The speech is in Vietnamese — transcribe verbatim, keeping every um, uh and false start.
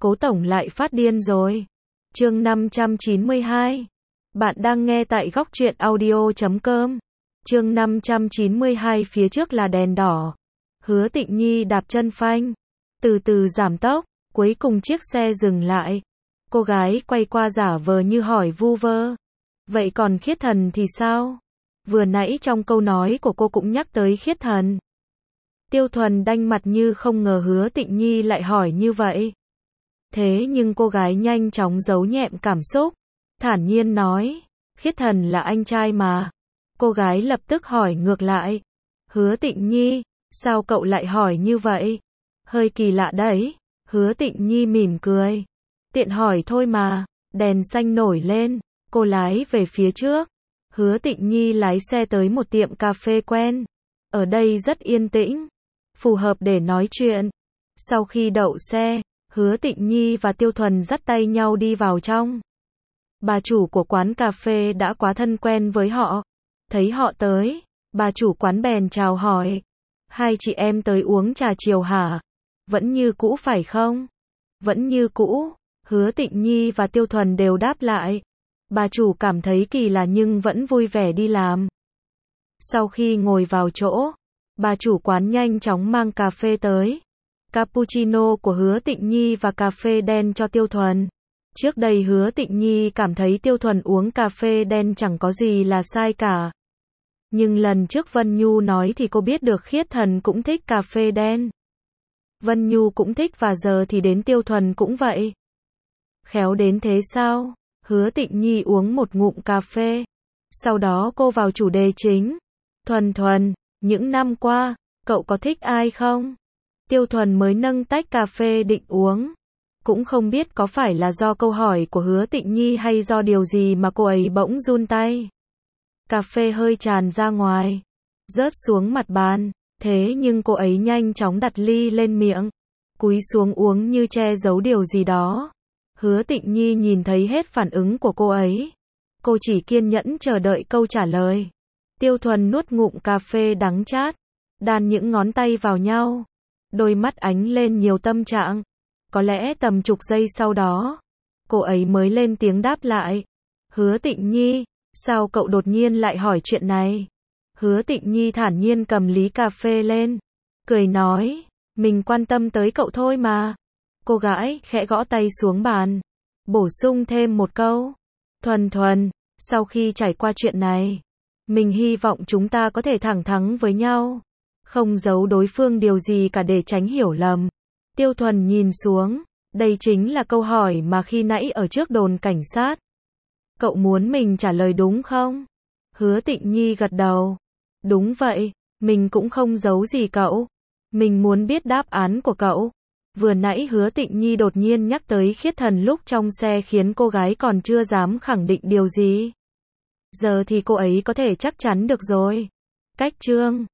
Cố tổng lại phát điên rồi. Chương năm trăm chín mươi hai. Bạn đang nghe tại góc truyện audio chấm com. Chương năm trăm chín mươi hai, phía trước là đèn đỏ. Hứa Tịnh Nhi đạp chân phanh, từ từ giảm tốc, cuối cùng chiếc xe dừng lại. Cô gái quay qua giả vờ như hỏi vu vơ. Vậy còn Khiết Thần thì sao? Vừa nãy trong câu nói của cô cũng nhắc tới Khiết Thần. Tiêu Thuần đanh mặt như không ngờ Hứa Tịnh Nhi lại hỏi như vậy. Thế nhưng cô gái nhanh chóng giấu nhẹm cảm xúc, thản nhiên nói, Khiết Thần là anh trai mà. Cô gái lập tức hỏi ngược lại, Hứa Tịnh Nhi, sao cậu lại hỏi như vậy? Hơi kỳ lạ đấy. Hứa Tịnh Nhi mỉm cười, tiện hỏi thôi mà. Đèn xanh nổi lên, cô lái về phía trước. Hứa Tịnh Nhi lái xe tới một tiệm cà phê quen. Ở đây rất yên tĩnh, phù hợp để nói chuyện. Sau khi đậu xe, Hứa Tịnh Nhi và Tiêu Thuần dắt tay nhau đi vào trong. Bà chủ của quán cà phê đã quá thân quen với họ. Thấy họ tới, bà chủ quán bèn chào hỏi. Hai chị em tới uống trà chiều hả? Vẫn như cũ phải không? Vẫn như cũ. Hứa Tịnh Nhi và Tiêu Thuần đều đáp lại. Bà chủ cảm thấy kỳ lạ nhưng vẫn vui vẻ đi làm. Sau khi ngồi vào chỗ, bà chủ quán nhanh chóng mang cà phê tới. Cappuccino của Hứa Tịnh Nhi và cà phê đen cho Tiêu Thuần. Trước đây Hứa Tịnh Nhi cảm thấy Tiêu Thuần uống cà phê đen chẳng có gì là sai cả. Nhưng lần trước Vân Nhu nói thì cô biết được Khiết Thần cũng thích cà phê đen. Vân Nhu cũng thích và giờ thì đến Tiêu Thuần cũng vậy. Khéo đến thế sao? Hứa Tịnh Nhi uống một ngụm cà phê. Sau đó cô vào chủ đề chính. Thuần Thuần, những năm qua, cậu có thích ai không? Tiêu Thuần mới nâng tách cà phê định uống. Cũng không biết có phải là do câu hỏi của Hứa Tịnh Nhi hay do điều gì mà cô ấy bỗng run tay. Cà phê hơi tràn ra ngoài, rớt xuống mặt bàn. Thế nhưng cô ấy nhanh chóng đặt ly lên miệng, cúi xuống uống như che giấu điều gì đó. Hứa Tịnh Nhi nhìn thấy hết phản ứng của cô ấy. Cô chỉ kiên nhẫn chờ đợi câu trả lời. Tiêu Thuần nuốt ngụm cà phê đắng chát, đan những ngón tay vào nhau. Đôi mắt ánh lên nhiều tâm trạng. Có lẽ tầm chục giây sau đó, cô ấy mới lên tiếng đáp lại. Hứa Tịnh Nhi, sao cậu đột nhiên lại hỏi chuyện này? Hứa Tịnh Nhi thản nhiên cầm ly cà phê lên, cười nói, mình quan tâm tới cậu thôi mà. Cô gái khẽ gõ tay xuống bàn, bổ sung thêm một câu. Thuần Thuần, sau khi trải qua chuyện này, mình hy vọng chúng ta có thể thẳng thắn với nhau, không giấu đối phương điều gì cả để tránh hiểu lầm. Tiêu Thuần nhìn xuống, đây chính là câu hỏi mà khi nãy ở trước đồn cảnh sát. Cậu muốn mình trả lời đúng không? Hứa Tịnh Nhi gật đầu. Đúng vậy, mình cũng không giấu gì cậu. Mình muốn biết đáp án của cậu. Vừa nãy Hứa Tịnh Nhi đột nhiên nhắc tới Khiết Thần lúc trong xe khiến cô gái còn chưa dám khẳng định điều gì. Giờ thì cô ấy có thể chắc chắn được rồi. Cách chương